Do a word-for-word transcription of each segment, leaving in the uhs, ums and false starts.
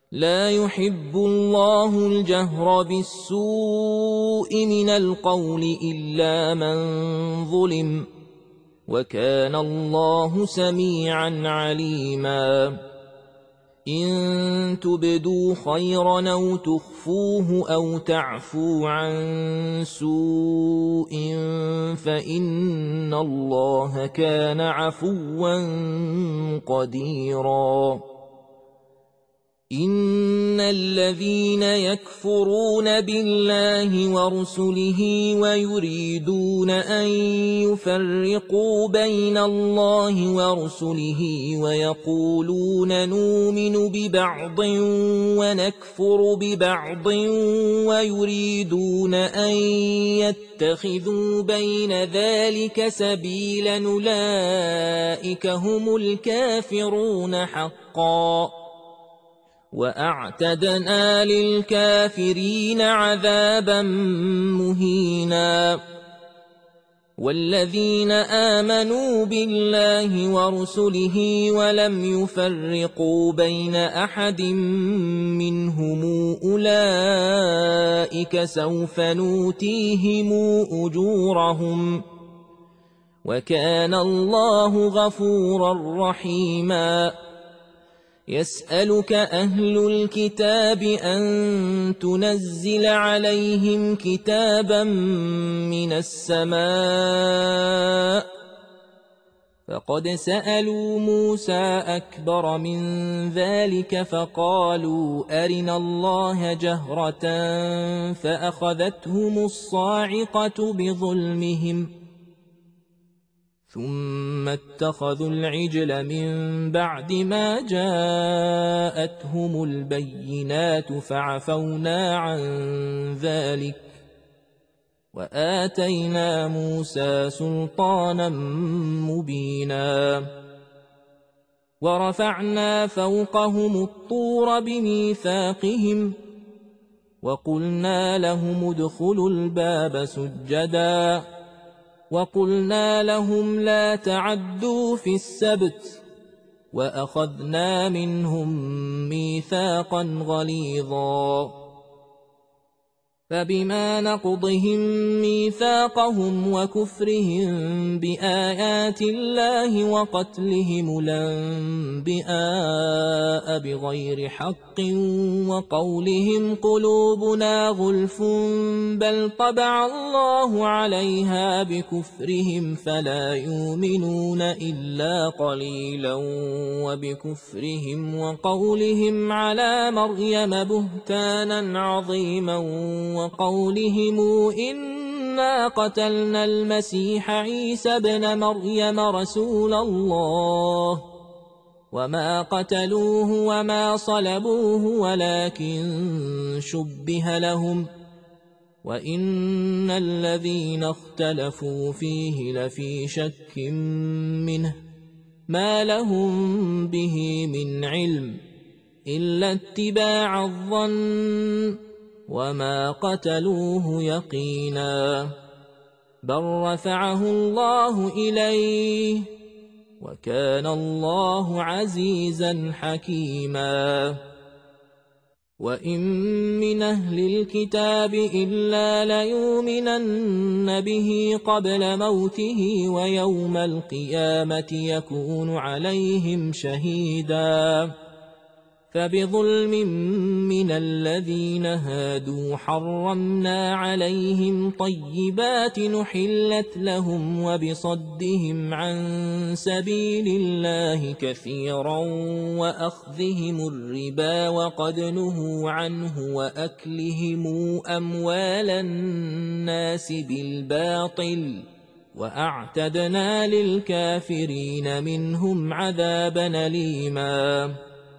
لا يحب الله الجهر بالسوء من القول إلا من ظلم، وكان الله سميعا عليما. إن تبدوا خيرا أو تخفوه أو تعفو عن سوء فإن الله كان عفوا قديرا. إن الذين يكفرون بالله ورسله ويريدون أن يفرقوا بين الله ورسله ويقولون نؤمن ببعض ونكفر ببعض ويريدون أن يتخذوا بين ذلك سبيلا أولئك هم الكافرون حقا، وأعتدنا للكافرين عذابا مهينا. والذين آمنوا بالله ورسله ولم يفرقوا بين أحد منهم أولئك سوف نؤتيهم أجورهم، وكان الله غفورا رحيما. يسألك أهل الكتاب أن تنزل عليهم كتابا من السماء، فقد سألوا موسى أكبر من ذلك فقالوا أرنا الله جهرة فأخذتهم الصاعقة بظلمهم، ثم اتخذوا العجل من بعد ما جاءتهم البينات فعفونا عن ذلك، وآتينا موسى سلطانا مبينا. ورفعنا فوقهم الطور بميثاقهم وقلنا لهم ادخلوا الباب سجدا، وقلنا لهم لا تعدوا في السبت، وأخذنا منهم ميثاقا غليظا. فبما نقضهم ميثاقهم وكفرهم بآيات الله وقتلهم الأنبياء بغير حق وقولهم قلوبنا غلف بل طبع الله عليها بكفرهم فلا يؤمنون إلا قليلا، وبكفرهم وقولهم على مريم بهتانا عظيما، وقولهم إنا قتلنا المسيح عيسى ابن مريم رسول الله، وما قتلوه وما صلبوه ولكن شبه لهم، وإن الذين اختلفوا فيه لفي شك منه ما لهم به من علم إلا اتباع الظن، وما قتلوه يقينا، بل رفعه الله إليه، وكان الله عزيزا حكيما. وإن من أهل الكتاب إلا ليؤمنن به قبل موته ويوم القيامة يكون عليهم شهيدا. فبظلم من الذين هادوا حرمنا عليهم طيبات نحلت لهم، وبصدهم عن سبيل الله كثيرا وأخذهم الربا وقد نهوا عنه وأكلهم أموال الناس بالباطل، وأعتدنا للكافرين منهم عذابا أليما.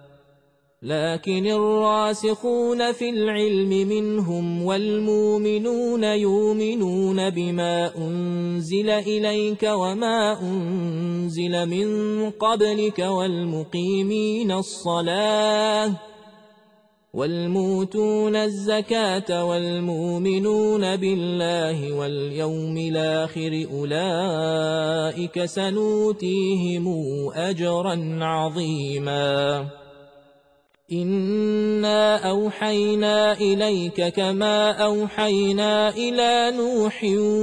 لكن الراسخون في العلم منهم والمؤمنون يؤمنون بما أنزل إليك وما أنزل من قبلك والمقيمين الصلاة والموتون الزكاة والمؤمنون بالله واليوم الآخر أولئك سنؤتيهم أجرا عظيما. إنا أوحينا إليك كما أوحينا إلى نوح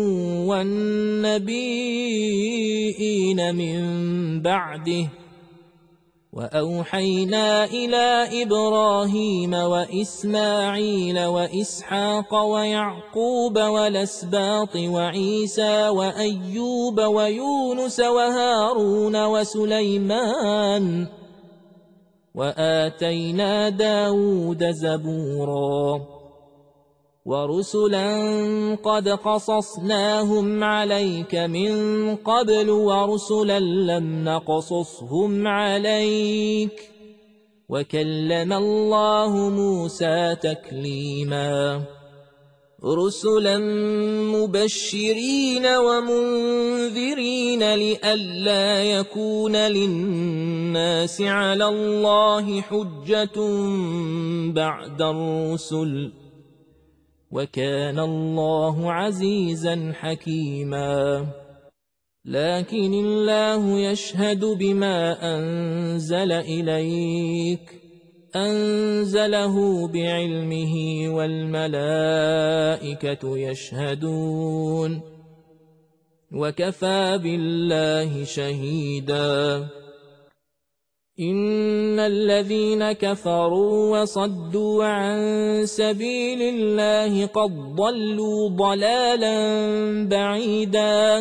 والنبيين من بعده وأوحينا إلى إبراهيم وإسماعيل وإسحاق ويعقوب والأسباط وعيسى وأيوب ويونس وهارون وسليمان وآتينا داود زبورا ورسلا قد قصصناهم عليك من قبل ورسلا لم نقصصهم عليك وكلم الله موسى تكليما رسلا مبشرين ومنذرين لئلا يكون للناس على الله حجة بعد الرسل وكان الله عزيزا حكيما لكن الله يشهد بما أنزل إليك أنزله بعلمه والملائكة يشهدون وكفى بالله شهيدا إن الذين كفروا وصدوا عن سبيل الله قد ضلوا ضلالا بعيدا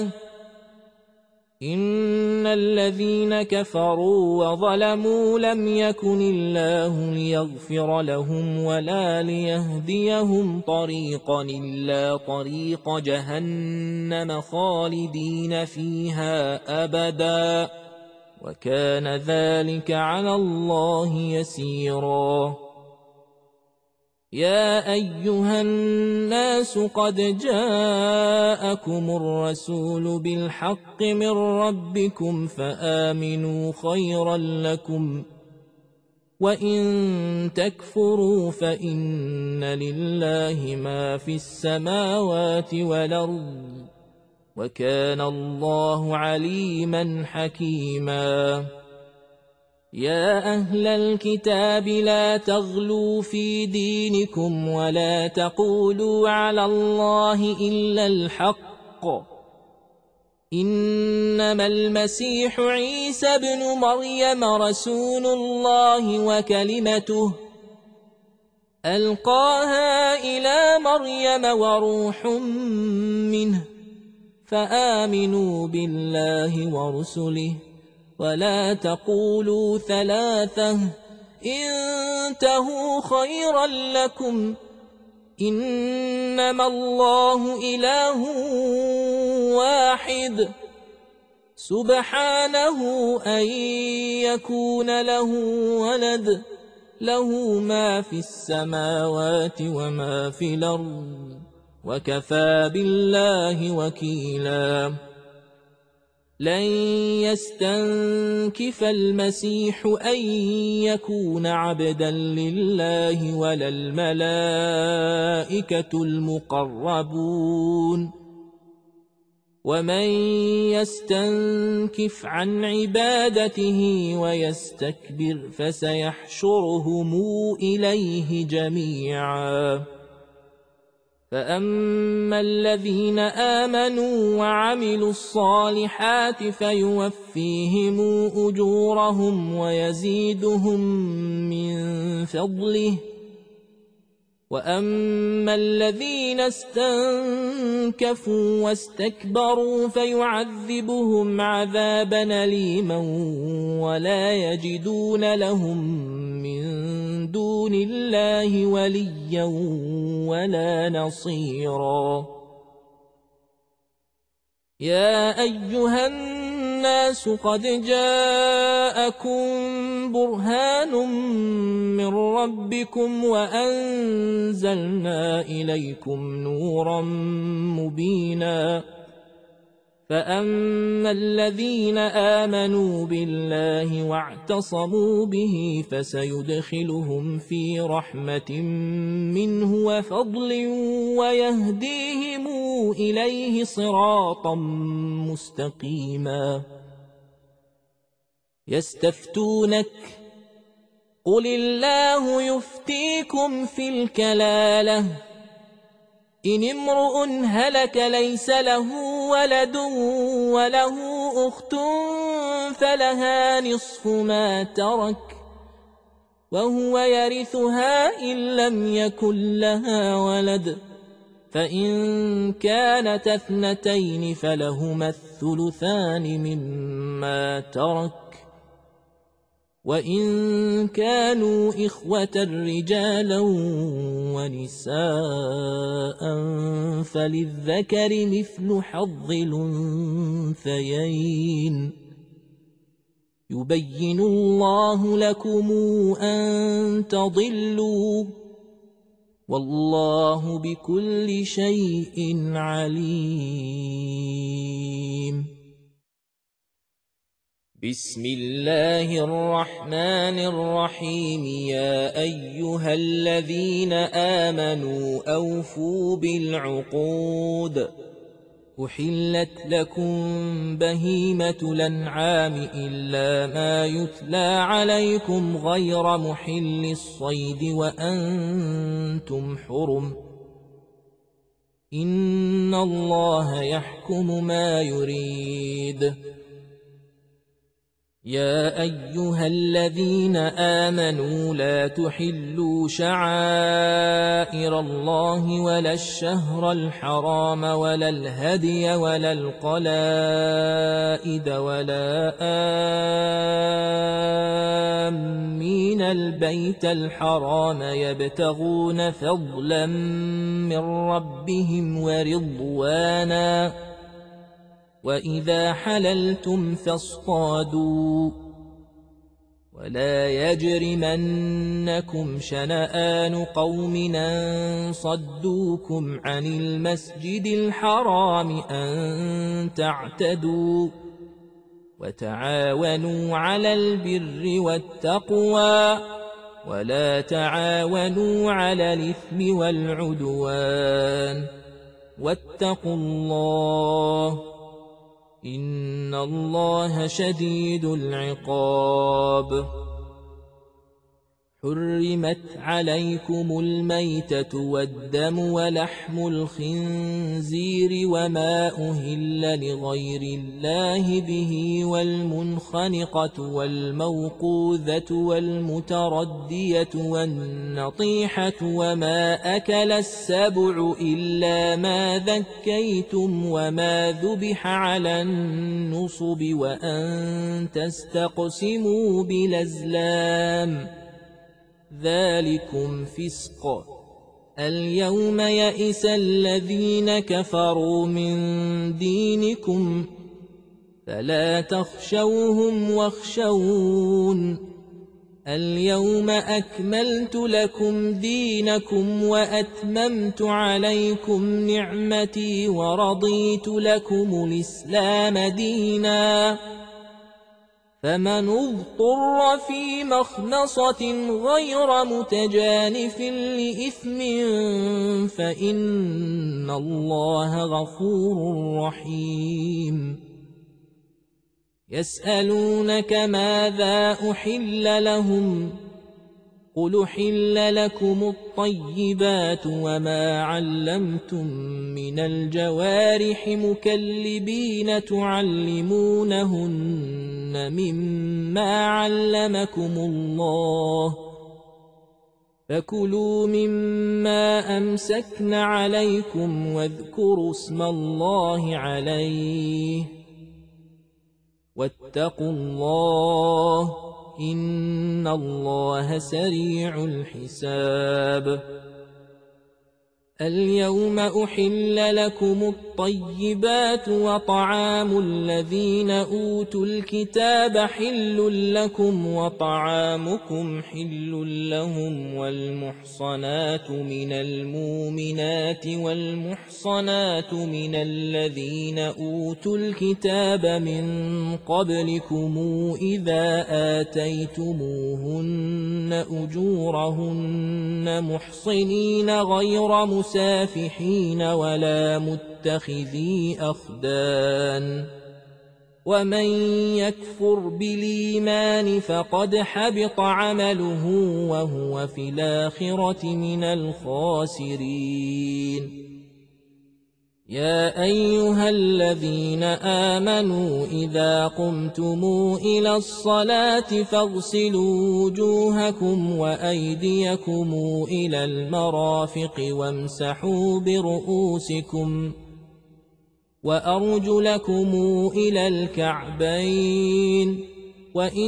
إن الذين كفروا وظلموا لم يكن الله ليغفر لهم ولا ليهديهم طريقا إلا طريق جهنم خالدين فيها أبدا وكان ذلك على الله يسيرا يا أيها الناس قد جاءكم الرسول بالحق من ربكم فآمنوا خيرا لكم وإن تكفروا فإن لله ما في السماوات والأرض وكان الله عليما حكيما يا أهل الكتاب لا تغلوا في دينكم ولا تقولوا على الله إلا الحق إنما المسيح عيسى ابن مريم رسول الله وكلمته ألقاها إلى مريم وروح منه فآمنوا بالله ورسله ولا تقولوا ثلاثة انتهوا خيرا لكم إنما الله إله واحد سبحانه أن يكون له ولد له ما في السماوات وما في الأرض وكفى بالله وكيلا لن يستنكف المسيح أن يكون عبدا لله ولا الملائكة المقربون ومن يستنكف عن عبادته ويستكبر فسيحشرهم إليه جميعا فأما الذين آمنوا وعملوا الصالحات فيوفيهم أجورهم ويزيدهم من فضله وأما الذين استنكفوا واستكبروا فيعذبهم عذابا أليما ولا يجدون لهم من دون الله وليا ولا نصيرا يا أيها الناس قد جاءكم برهان من ربكم وأنزلنا إليكم نورا مبينا فأما الذين آمنوا بالله واعتصموا به فسيدخلهم في رحمة منه وفضل ويهديهم إليه صراطا مستقيما يستفتونك قل الله يفتيكم في الكلالة إن امرؤ هلك ليس له ولد وله أخت فلها نصف ما ترك وهو يرثها إن لم يكن لها ولد فإن كانت اثنتين فلهما الثلثان مما ترك وإن كانوا إخوة رجالا ونساء فللذكر مثل حظ الأنثيين يبين الله لكم أن تضلوا والله بكل شيء عليم. بسم الله الرحمن الرحيم. يا أيها الذين آمنوا أوفوا بالعقود أحلت لكم بهيمة الأنعام إلا ما يتلى عليكم غير محل الصيد وأنتم حرم إن الله يحكم ما يريد. يا أيها الذين آمنوا لا تحلوا شعائر الله ولا الشهر الحرام ولا الهدي ولا القلائد ولا آمين البيت الحرام يبتغون فضلا من ربهم ورضوانا وإذا حللتم فاصطادوا ولا يجرمنكم شنآن قوم أن صدوكم عن المسجد الحرام أن تعتدوا وتعاونوا على البر والتقوى ولا تعاونوا على الإثم والعدوان واتقوا الله إن الله شديد العقاب. حرمت عليكم الميتة والدم ولحم الخنزير وما أهل لغير الله به والمنخنقة والموقوذة والمتردية والنطيحة وما أكل السبع إلا ما ذكيتم وما ذبح على النصب وأن تستقسموا بالأزلام ذلكم فسق. اليوم يئس الذين كفروا من دينكم فلا تخشوهم واخشون اليوم أكملت لكم دينكم وأتممت عليكم نعمتي ورضيت لكم الإسلام دينا فمن اضطر في مخنصة غير متجانف لإثم فإن الله غفور رحيم. يسألونك ماذا أحل لهم قل أحل لكم الطيبات وما علمتم من الجوارح مكلبين تعلمونهن مما علمكم الله فكلوا مما أمسكن عليكم واذكروا اسم الله عليه واتقوا الله إن الله سريع الحساب. اليوم أحل لكم الطيبات وطعام الذين أوتوا الكتاب حل لكم وطعامكم حل لهم والمحصنات من المؤمنات والمحصنات من الذين أوتوا الكتاب من قبلكم إذا آتيتموهن أجورهن محصنين غير مسافحين ولا متخذي أخدان ومن يكفر بالإيمان فقد حبط عمله وهو في الآخرة من الخاسرين. يا أيها الذين آمنوا إذا قمتم إلى الصلاة فاغسلوا وجوهكم وأيديكم إلى المرافق وامسحوا برؤوسكم وأرجلكم إلى الكعبين، وإن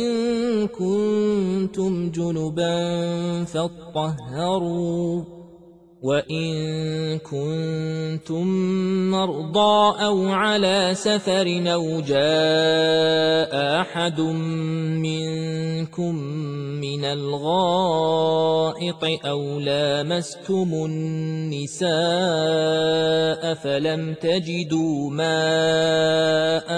كنتم جنبا فاطهروا، وإن كنتم مرضى أو على سفر أو جاء أحد منكم من الغائط أو لامستم النساء فلم تجدوا ماء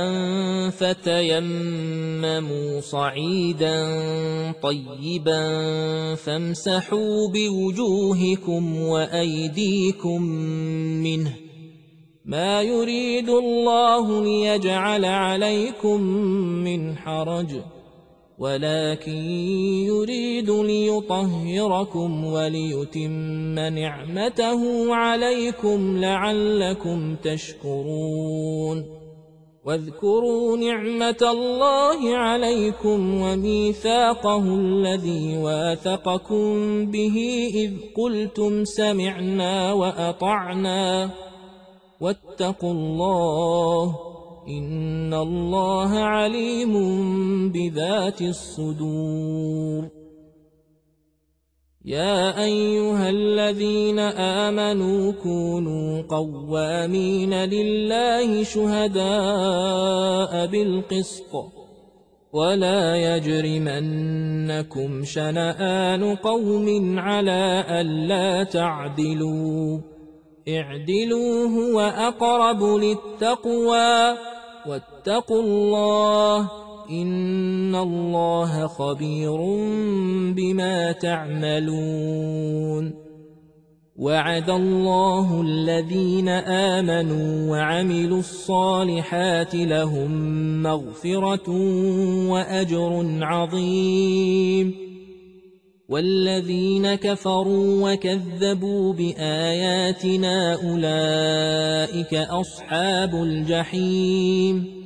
فتيمموا صعيدا طيبا فامسحوا بوجوهكم وأيديكم منه، ما يريد الله ليجعل عليكم من حرج، ولكن يريد ليطهركم وليتم نعمته عليكم لعلكم تشكرون. واذكروا نعمة الله عليكم وميثاقه الذي واثقكم به إذ قلتم سمعنا وأطعنا واتقوا الله إن الله عليم بذات الصدور. يا أيها الذين آمنوا كونوا قوامين لله شهداء بالقسط، ولا يجرمنكم شنآن قوم على ألا تعدلوا، اعدلوا هو أقرب للتقوى، واتقوا الله إن الله خبير بما تعملون. وعد الله الذين آمنوا وعملوا الصالحات لهم مغفرة وأجر عظيم، والذين كفروا وكذبوا بآياتنا أولئك أصحاب الجحيم.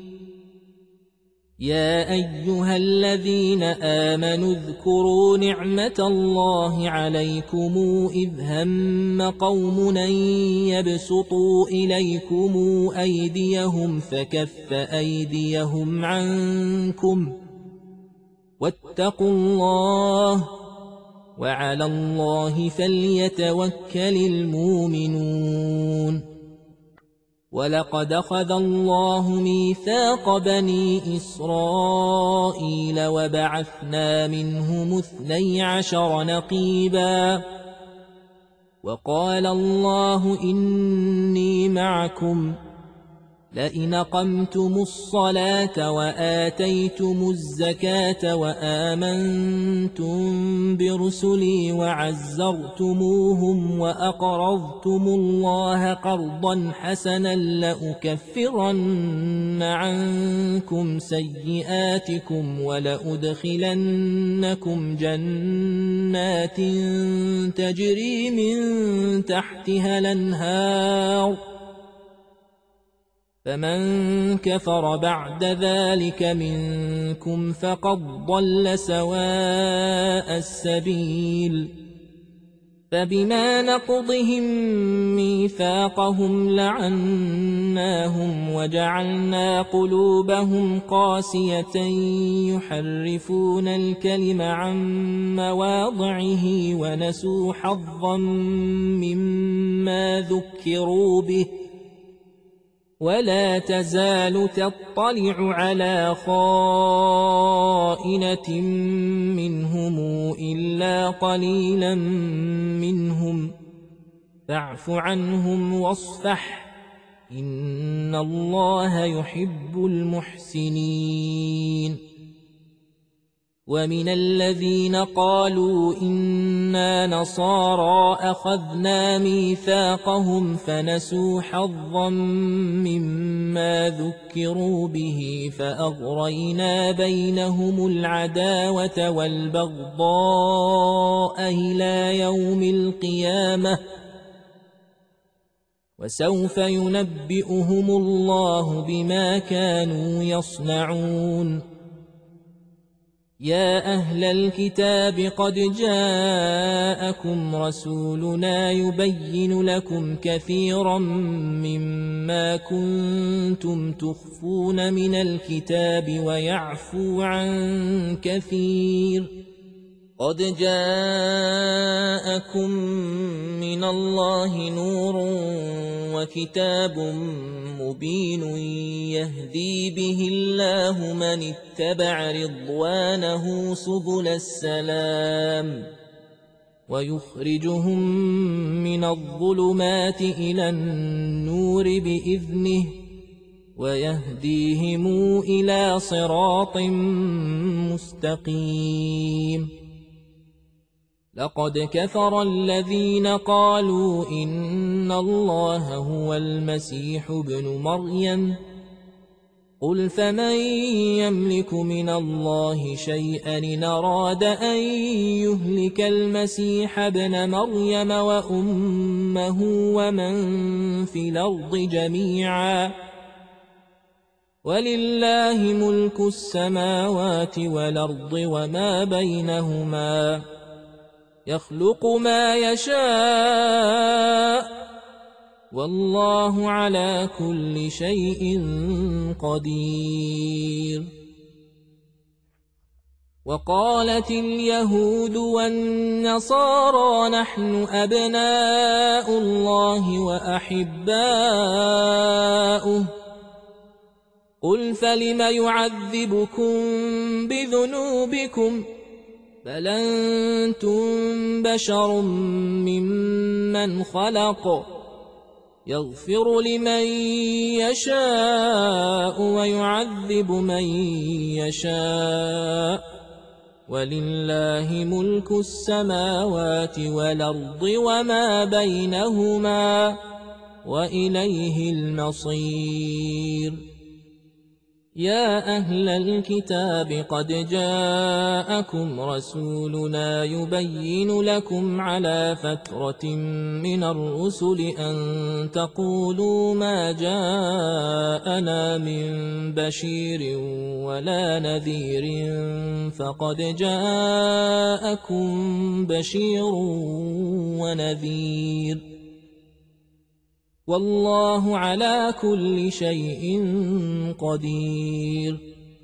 يا أيها الذين آمنوا اذكروا نعمة الله عليكم إذ هم قوم أن يبسطوا إليكم أيديهم فكف أيديهم عنكم، واتقوا الله وعلى الله فليتوكل المؤمنون. ولقد أخذ الله ميثاق بني إسرائيل وبعثنا منهم اثني عشر نقيبا، وقال الله إني معكم لئن أقمتم الصلاة وآتيتم الزكاة وآمنتم برسلي وعزرتموهم وأقرضتم الله قرضا حسنا لأكفرن عنكم سيئاتكم ولأدخلنكم جنات تجري من تحتها الأنهار، فمن كفر بعد ذلك منكم فقد ضل سواء السبيل. فبما نقضهم ميثاقهم لعناهم وجعلنا قلوبهم قاسية يحرفون الكلم عن مواضعه ونسوا حظا مما ذكروا به، ولا تزال تطلع على خائنة منهم إلا قليلا منهم، فاعف عنهم واصفح إن الله يحب المحسنين. ومن الذين قالوا إنا نصارى أخذنا ميثاقهم فنسوا حظا مما ذكروا به فأغرينا بينهم العداوة والبغضاء إلى يوم القيامة وسوف ينبئهم الله بما كانوا يصنعون. يا أهل الكتاب قد جاءكم رسولنا يبين لكم كثيرا مما كنتم تخفون من الكتاب ويعفو عن كثير. قد جاءكم من الله نور وكتاب مبين يهدي به الله من اتبع رضوانه سبل السلام ويخرجهم من الظلمات إلى النور بإذنه ويهديهم إلى صراط مستقيم. لقد كفر الذين قالوا إن الله هو المسيح ابن مريم قل فمن يملك من الله شيئا إن أراد أن يهلك المسيح ابن مريم وأمه ومن في الأرض جميعا ولله ملك السماوات والأرض وما بينهما يخلق ما يشاء والله على كل شيء قدير. وقالت اليهود والنصارى نحن أبناء الله وأحباؤه قل فلم يعذبكم بذنوبكم بل أنتم بشر ممن خلق يغفر لمن يشاء ويعذب من يشاء ولله ملك السماوات والأرض وما بينهما وإليه المصير. يا أهل الكتاب قد جاءكم رسولنا يبين لكم على فترة من الرسل أن تقولوا ما جاءنا من بشير ولا نذير فقد جاءكم بشير ونذير والله على كل شيء قدير.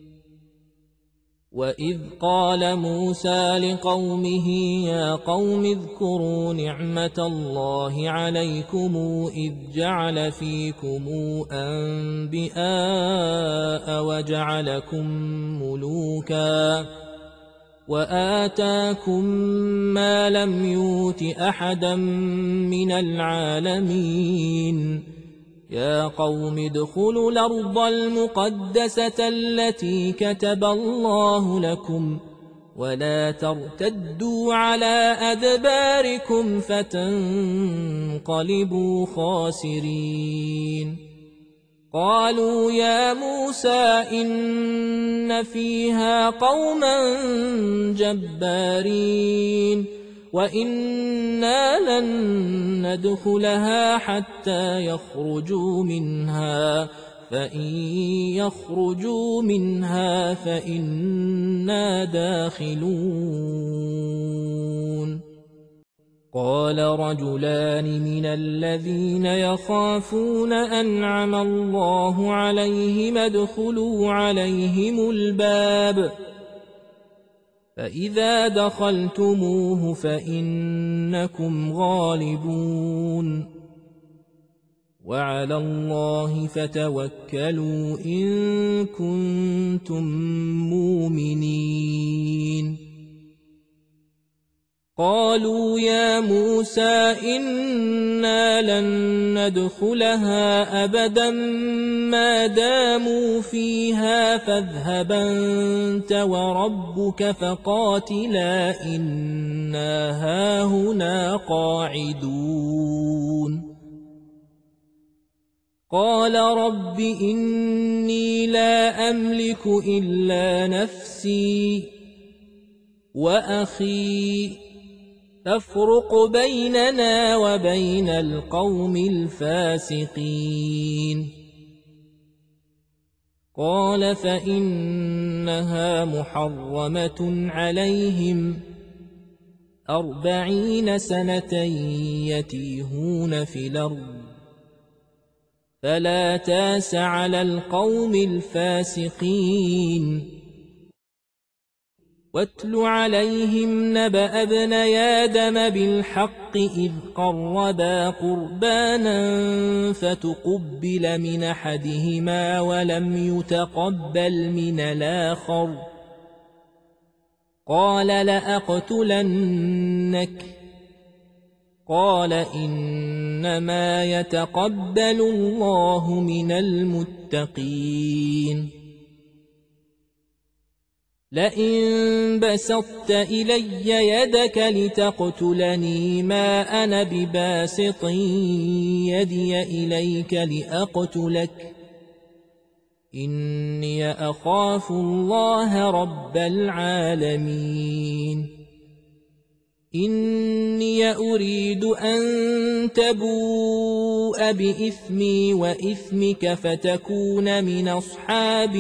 وإذ قال موسى لقومه يا قوم اذكروا نعمة الله عليكم إذ جعل فيكم أنبياء وجعلكم ملوكا وآتاكم ما لم يؤت أحدا من العالمين. يا قوم ادخلوا الأرض المقدسة التي كتب الله لكم ولا ترتدوا على أدباركم فتنقلبوا خاسرين. قالوا يا موسى إن فيها قوما جبارين وإنا لن ندخلها حتى يخرجوا منها فإن يخرجوا منها فإنا داخلون. قال رجلان من الذين يخافون أنعم الله عليهم ادخلوا عليهم الباب فإذا دخلتموه فإنكم غالبون وعلى الله فتوكلوا إن كنتم مؤمنين. قالوا يا موسى إنا لن ندخلها أبدا ما داموا فيها فاذهب أنت وربك فقاتلا إنا هاهنا قاعدون قال رب إني لا أملك إلا نفسي وأخي فافرق بيننا وبين القوم الفاسقين قال فإنها محرمة عليهم أربعين سنة يتيهون في الأرض فلا تاس على القوم الفاسقين واتل عليهم نبأ ابني آدم بالحق إذ قربا قربانا فتقبل من أحدهما ولم يتقبل من الآخر قال لأقتلنك قال إنما يتقبل الله من المتقين لئن بسطت إلي يدك لتقتلني ما أنا بباسط يدي إليك لأقتلك إني أخاف الله رب العالمين إني أريد أن تبوء بإثمي وإثمك فتكون من أصحاب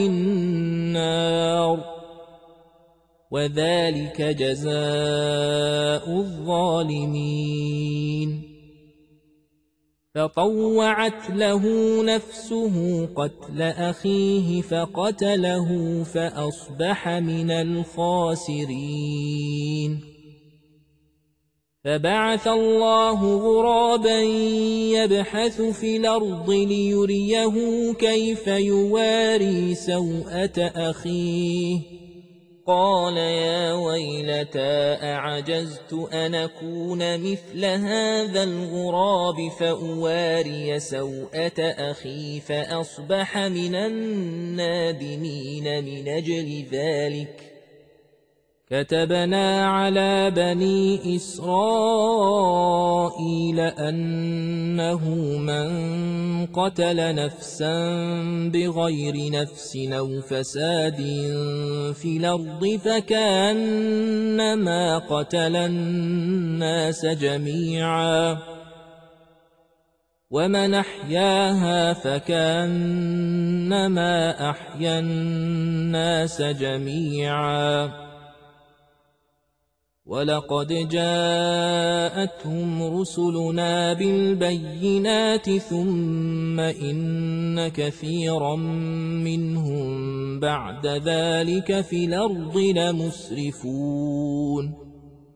النار وذلك جزاء الظالمين فطوعت له نفسه قتل أخيه فقتله فأصبح من الخاسرين فبعث الله غرابا يبحث في الأرض ليريه كيف يواري سوءة أخيه قال يا ويلتى أعجزت أن أكون مثل هذا الغراب فأواري سوءة أخي فأصبح من النادمين من أجل ذلك كتبنا على بني إسرائيل أنه من قتل نفسا بغير نفس أو فساد في الأرض فكأنما قتل الناس جميعا ومن أحياها فكأنما أحيا الناس جميعا ولقد جاءتهم رسلنا بالبينات ثم إن كثيرا منهم بعد ذلك في الأرض لمسرفون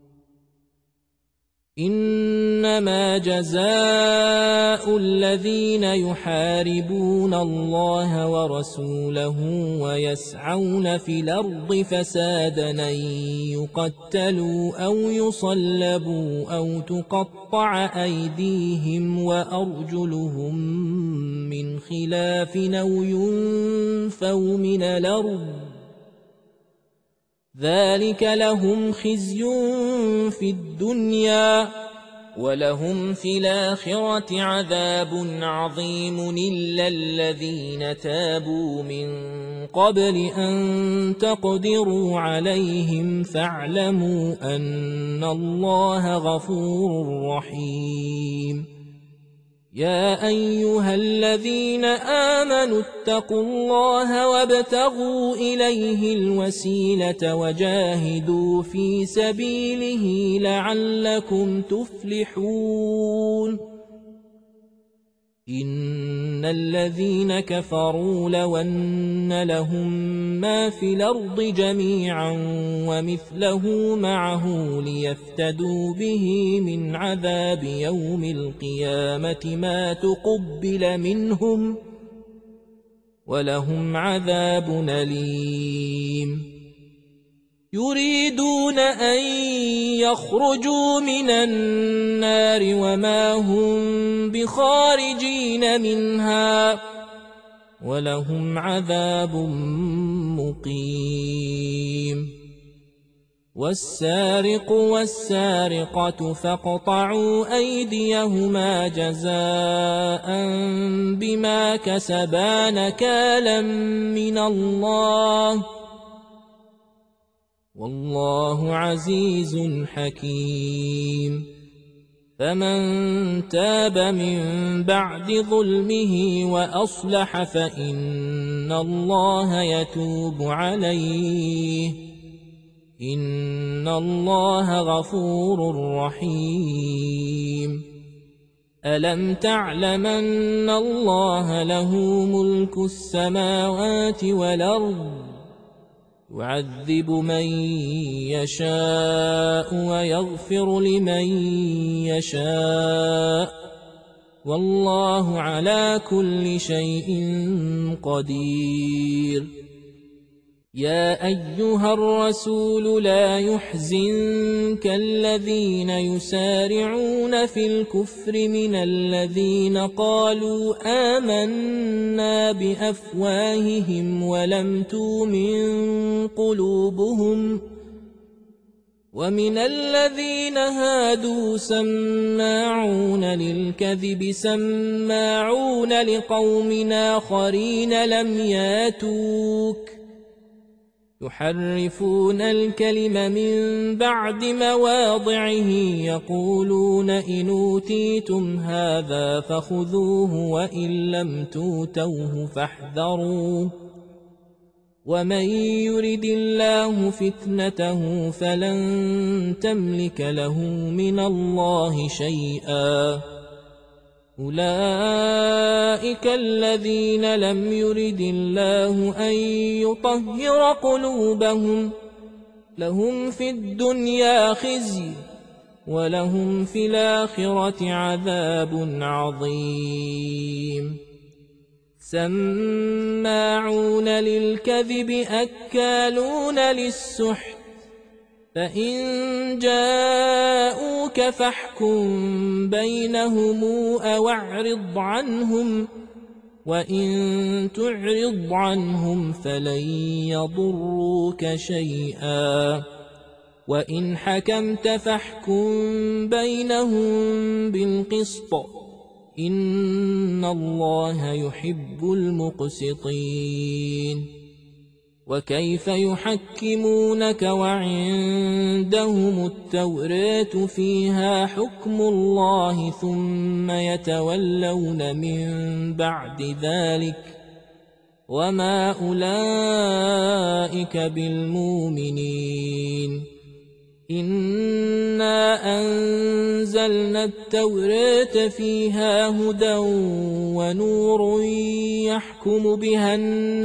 إنما جزاء الذين يحاربون الله ورسوله ويسعون في الأرض فسادا أن يقتلوا أو يصلبوا أو تقطع أيديهم وأرجلهم من خلاف أو ينفوا من الأرض ذلك لهم خزي في الدنيا ولهم في الآخرة عذاب عظيم إلا الذين تابوا من قبل أن تقدروا عليهم فاعلموا أن الله غفور رحيم يا أيها الذين آمنوا اتقوا الله وابتغوا إليه الوسيلة وجاهدوا في سبيله لعلكم تفلحون إن الذين كفروا لو أن لهم ما في الأرض جميعا ومثله معه ليفتدوا به من عذاب يوم القيامة ما تقبل منهم ولهم عذاب أليم يريدون أن يخرجوا من النار وما هم بخارجين منها ولهم عذاب مقيم والسارق والسارقة فاقطعوا أيديهما جزاء بما كسبا نكالا من الله والله عزيز حكيم فمن تاب من بعد ظلمه وأصلح فإن الله يتوب عليه إن الله غفور رحيم ألم تعلم أن الله له ملك السماوات والأرض يعذب من يشاء ويغفر لمن يشاء والله على كل شيء قدير يا أيها الرسول لا يحزنك الذين يسارعون في الكفر من الذين قالوا آمنا بأفواههم ولم تؤمن قلوبهم ومن الذين هادوا سماعون للكذب سماعون لقوم آخرين لم ياتوك يحرفون الكلم من بعد مواضعه يقولون إن أوتيتم هذا فخذوه وإن لم توتوه فاحذروا ومن يرد الله فتنته فلن تملك له من الله شيئا أولئك الذين لم يرد الله أن يطهر قلوبهم لهم في الدنيا خزي ولهم في الآخرة عذاب عظيم سماعون للكذب أكالون للسحت فإن جاءوك فاحكم بينهم أو اعرض عنهم وإن تعرض عنهم فلن يضروك شيئا وإن حكمت فاحكم بينهم بالقسط إن الله يحب المقسطين وكيف يحكمونك وعندهم التوراة فيها حكم الله ثم يتولون من بعد ذلك وما أولئك بالمؤمنين إنا أنزلنا التوراة فيها هدى ونور يحكم بها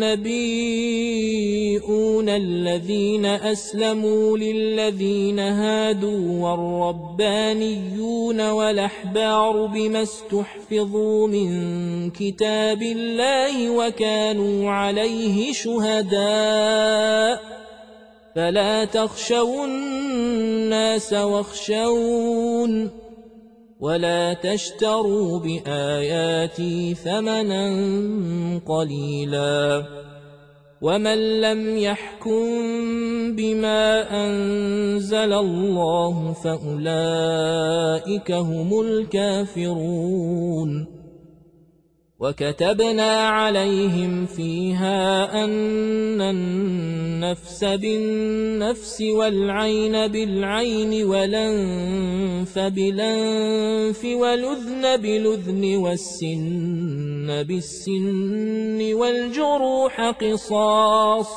النبيون الذين أسلموا للذين هادوا والربانيون والأحبار بما استحفظوا من كتاب الله وكانوا عليه شهداء فلا تخشوا الناس واخشون ولا تشتروا بآياتي ثمنا قليلا ومن لم يحكم بما أنزل الله فأولئك هم الكافرون وكتبنا عليهم فيها أن النفس بالنفس والعين بالعين والأنف بالأنف والأذن بالأذن والسن بالسن والجروح قصاص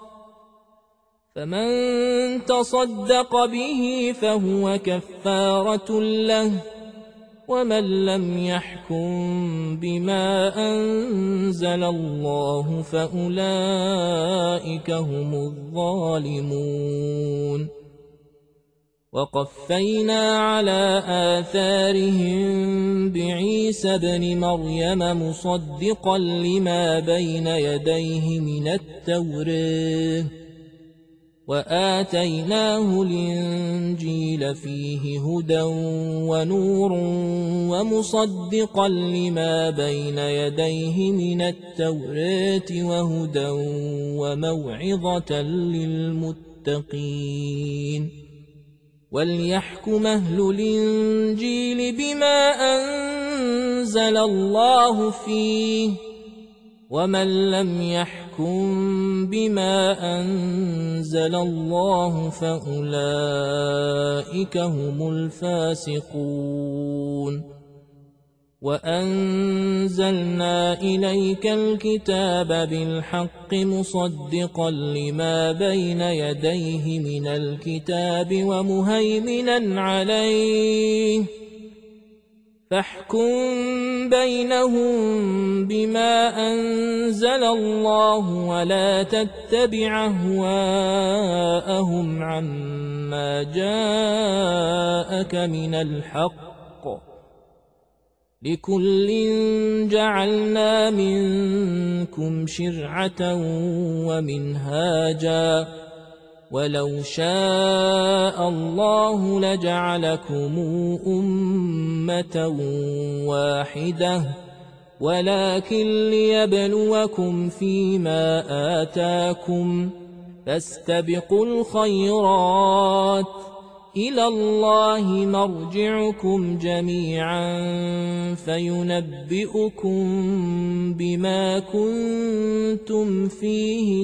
فمن تصدق به فهو كفارة له ومن لم يحكم بما أنزل الله فأولئك هم الظالمون وقفينا على آثارهم بعيسى ابن مريم مصدقا لما بين يديه من التوراة وآتيناه الإنجيل فيه هدى ونور ومصدقا لما بين يديه من التوراة وهدى وموعظة للمتقين وليحكم أهل الإنجيل بما أنزل الله فيه ومن لم يحكم بما أنزل الله فأولئك هم الفاسقون وأنزلنا إليك الكتاب بالحق مصدقا لما بين يديه من الكتاب ومهيمنا عليه فاحكم بينهم بما أنزل الله ولا تتبع أهواءهم عما جاءك من الحق لكل جعلنا منكم شرعة ومنهاجا ولو شاء الله لجعلكم أمة واحدة ولكن ليبلوكم فيما آتاكم فاستبقوا الخيرات إلى الله مرجعكم جميعا فينبئكم بما كنتم فيه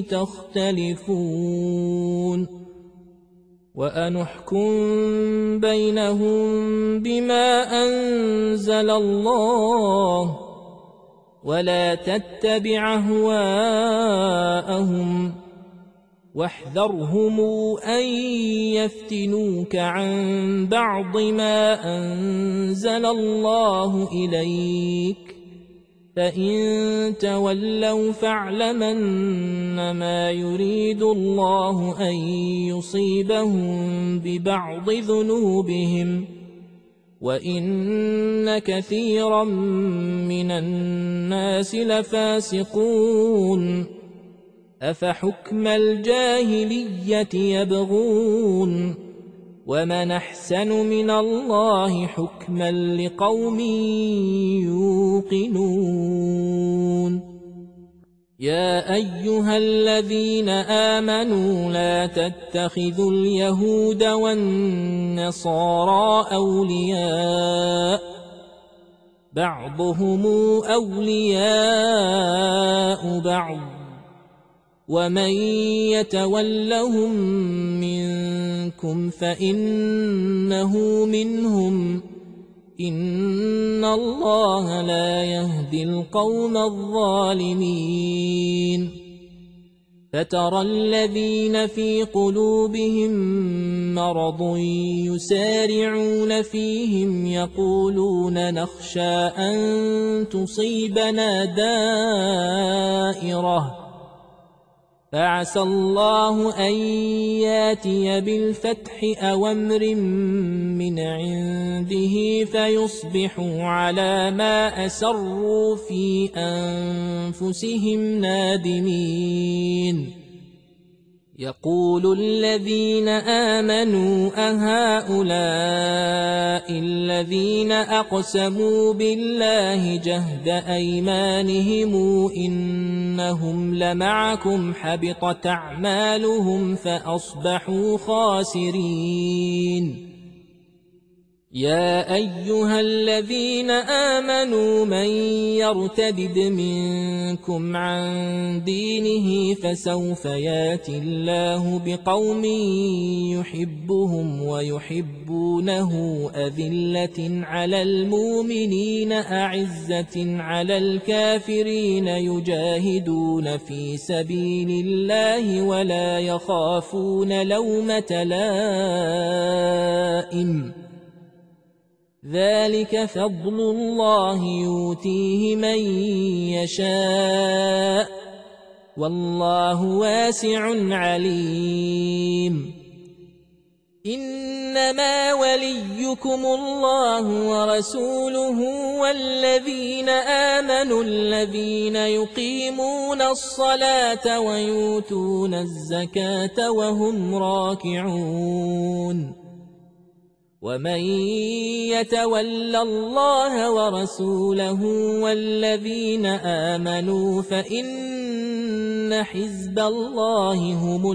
تختلفون وأنحكم بينهم بما أنزل الله ولا تتبع أهواءهم واحذرهم أن يفتنوك عن بعض ما أنزل الله إليك فإن تولوا فاعلمن ما يريد الله أن يصيبهم ببعض ذنوبهم وإن كثيرا من الناس لفاسقون أفحكم الجاهلية يبغون ومن أحسن من الله حكما لقوم يوقنون يا أيها الذين آمنوا لا تتخذوا اليهود والنصارى أولياء بعضهم أولياء بعض ومن يتولهم منكم فإنه منهم إن الله لا يهدي القوم الظالمين فترى الذين في قلوبهم مرض يسارعون فيهم يقولون نخشى أن تصيبنا دائرة فعسى الله أن ياتي بالفتح أو أمر من عنده فيصبحوا على ما أسروا في أنفسهم نادمين يقول الذين آمنوا أهؤلاء الذين أقسموا بالله جهد أيمانهم إنهم لمعكم حبطت أعمالهم فأصبحوا خاسرين يا أيها الذين آمنوا من يرتد منكم عن دينه فسوف ياتي الله بقوم يحبهم ويحبونه أذلة على المؤمنين أعزة على الكافرين يجاهدون في سبيل الله ولا يخافون لومة لائم ذلك فضل الله يؤتيه من يشاء والله واسع عليم إنما وليكم الله ورسوله والذين آمنوا الذين يقيمون الصلاة ويؤتون الزكاة وهم راكعون ومن يتول الله ورسوله والذين آمنوا فإن حزب الله هم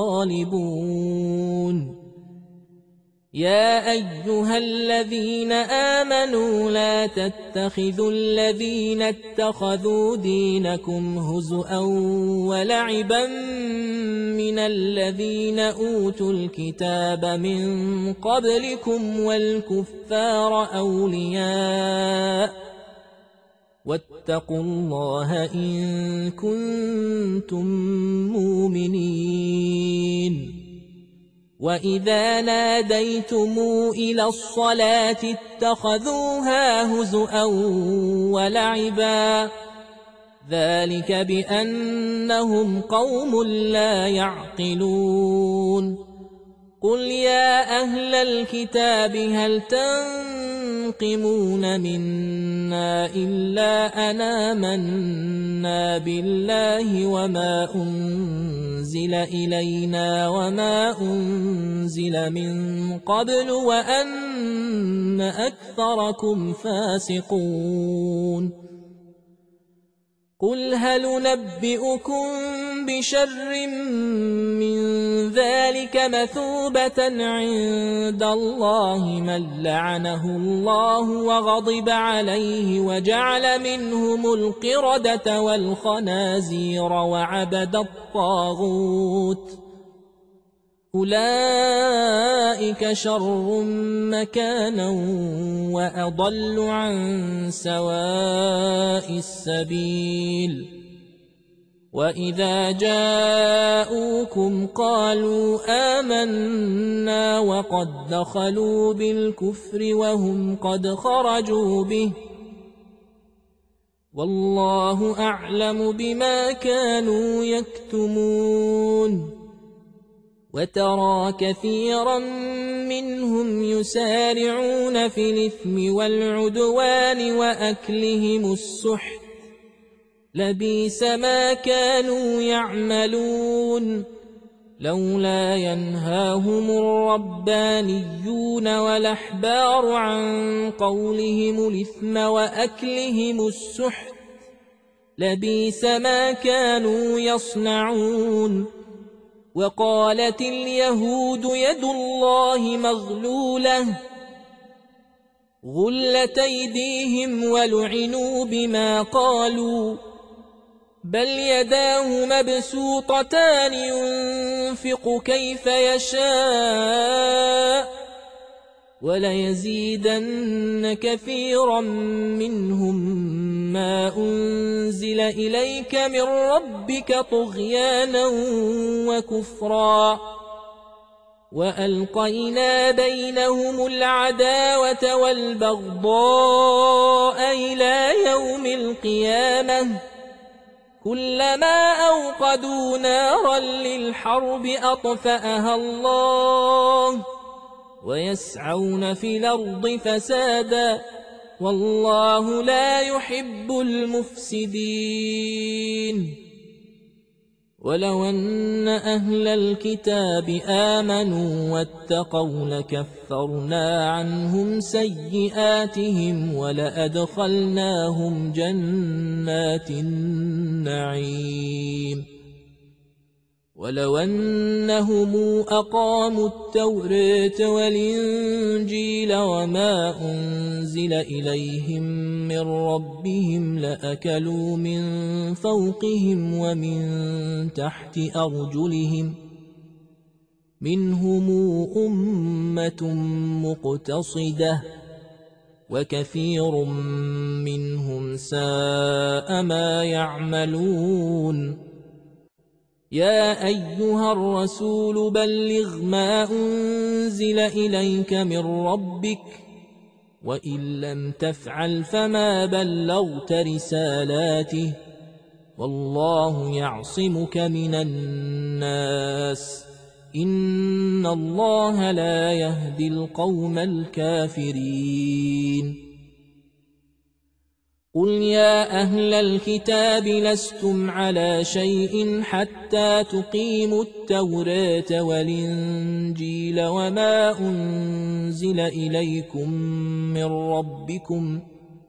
الغالبون يا أيها الذين آمنوا لا تتخذوا الذين اتخذوا دينكم هزؤا ولعبا من الذين أوتوا الكتاب من قبلكم والكفار أولياء واتقوا الله إن كنتم مؤمنين وإذا ناديتم إلى الصلاة اتخذوها هزؤا ولعبا ذلك بأنهم قوم لا يعقلون قل يا أهل الكتاب هل تنقمون منا إلا أن آمنا بالله وما أنزل إلينا وما أنزل من قبل وأن أكثركم فاسقون قل هل ننبئكم بشر من ذلك مثوبة عند الله من لعنه الله وغضب عليه وجعل منهم القردة والخنازير وعبد الطاغوت أولئك شر مكانا وأضل عن سواء السبيل وإذا جاءوكم قالوا آمنا وقد دخلوا بالكفر وهم قد خرجوا به والله أعلم بما كانوا يكتمون وترى كثيرا منهم يسارعون في الإثم والعدوان وأكلهم السحت لبئس ما كانوا يعملون لولا ينهاهم الربانيون والأحبار عن قولهم الإثم وأكلهم السحت لبئس ما كانوا يصنعون وقالت اليهود يد الله مغلولة غلت أيديهم ولعنوا بما قالوا بل يداه مبسوطتان ينفق كيف يشاء وليزيدن كثيرا منهم ما أنزل إليك من ربك طغيانا وكفرا وألقينا بينهم العداوة والبغضاء إلى يوم القيامة كلما أوقدوا نارا للحرب أطفأها الله ويسعون في الأرض فسادا والله لا يحب المفسدين ولو أن أهل الكتاب آمنوا واتقوا لكفرنا عنهم سيئاتهم ولأدخلناهم جنات النعيم ولو أنهم أقاموا التوراة والإنجيل وما أنزل إليهم من ربهم لأكلوا من فوقهم ومن تحت أرجلهم منهم أمة مقتصدة وكثير منهم ساء ما يعملون يا أيها الرسول بلغ ما أنزل إليك من ربك وإن لم تفعل فما بلغت رسالاته والله يعصمك من الناس إن الله لا يهدي القوم الكافرين قل يا أهل الكتاب لستم على شيء حتى تقيموا التوراة والإنجيل وما أنزل إليكم من ربكم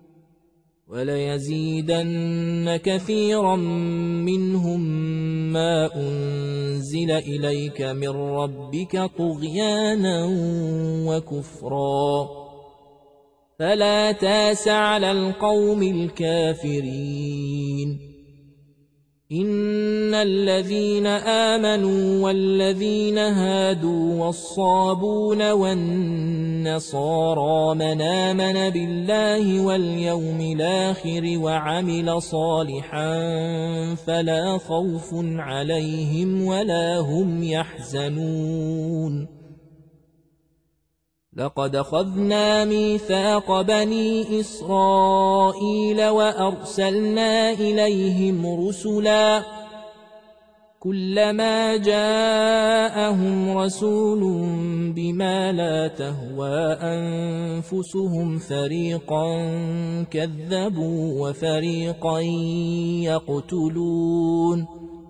وليزيدن كثيرا منهم ما أنزل إليك من ربك طغيانا وكفرا فلا تاس على القوم الكافرين إن الذين آمنوا والذين هادوا والصابون والنصارى من آمن بالله واليوم الآخر وعمل صالحا فلا خوف عليهم ولا هم يحزنون لقد أخذنا ميثاق بني إسرائيل وأرسلنا إليهم رسلا كلما جاءهم رسول بما لا تهوى أنفسهم فريقا كذبوا وفريقا يقتلون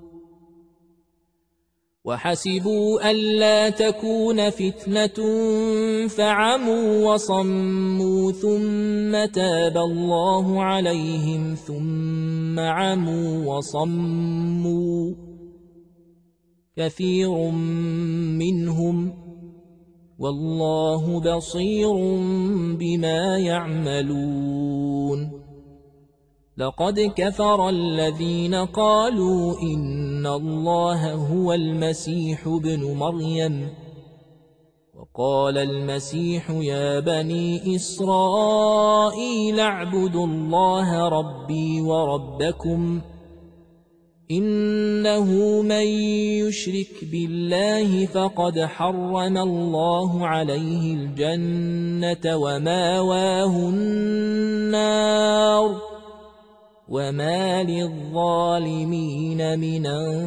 وحسبوا ألا تكون فتنة فعموا وصموا ثم تاب الله عليهم ثم عموا وصموا كثير منهم والله بصير بما يعملون لقد كفر الذين قالوا إن الله هو المسيح ابن مريم وقال المسيح يا بني إسرائيل اعبدوا الله ربي وربكم إنه من يشرك بالله فقد حرم الله عليه الجنة وماواه النار وما للظالمين من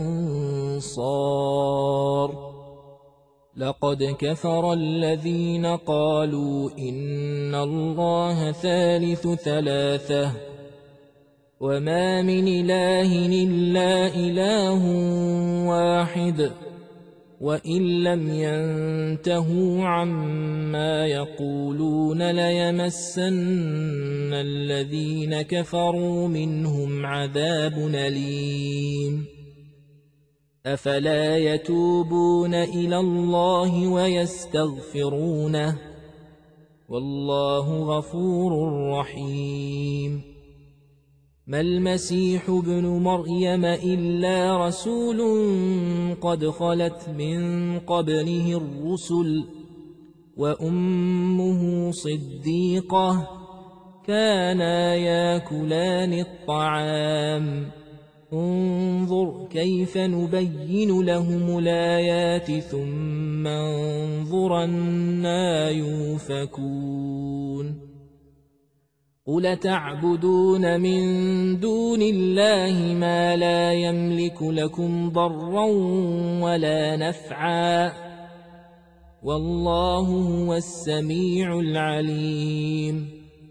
أنصار لقد كفر الذين قالوا إن الله ثالث ثلاثة وما من إله إلا إله واحد وإن لم ينتهوا عما يقولون ليمسن الذين كفروا منهم عذاب أليم أفلا يتوبون إلى الله ويستغفرونه والله غفور رحيم ما المسيح ابن مريم إلا رسول قد خلت من قبله الرسل وأمه صديقة كانا ياكلان الطعام انظر كيف نبين لهم الآيات ثم انظر أنى يؤفكون قل تعبدون من دون الله ما لا يملك لكم ضرا ولا نفعا والله هو السميع العليم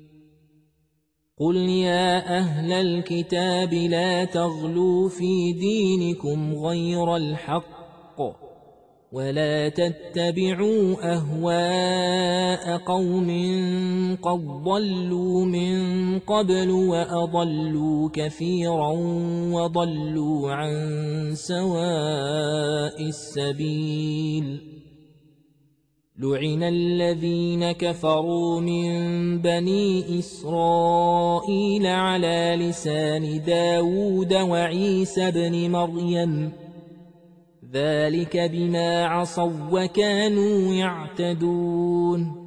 قل يا أهل الكتاب لا تغلوا في دينكم غير الحق ولا تتبعوا أهواء قوم قد ضلوا من قبل وأضلوا كثيرا وضلوا عن سواء السبيل لعن الذين كفروا من بني إسرائيل على لسان داود وعيسى بن مريم ذلك بما عصوا وكانوا يعتدون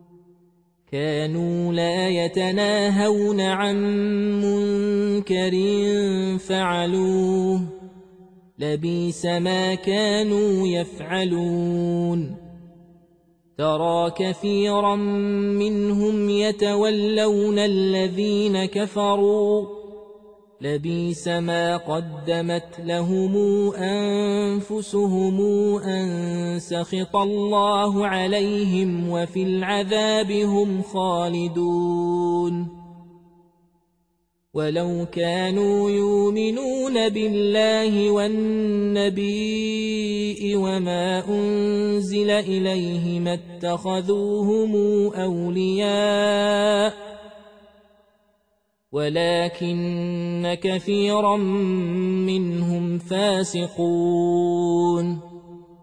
كانوا لا يتناهون عن منكر فعلوه لبئس ما كانوا يفعلون ترى كثيرا منهم يتولون الذين كفروا لبيس ما قدمت لهم أنفسهم أن سخط الله عليهم وفي العذاب هم خالدون ولو كانوا يؤمنون بالله والنبي وما أنزل إليه ما اتخذوهم أولياء ولكن كثيرا منهم فاسقون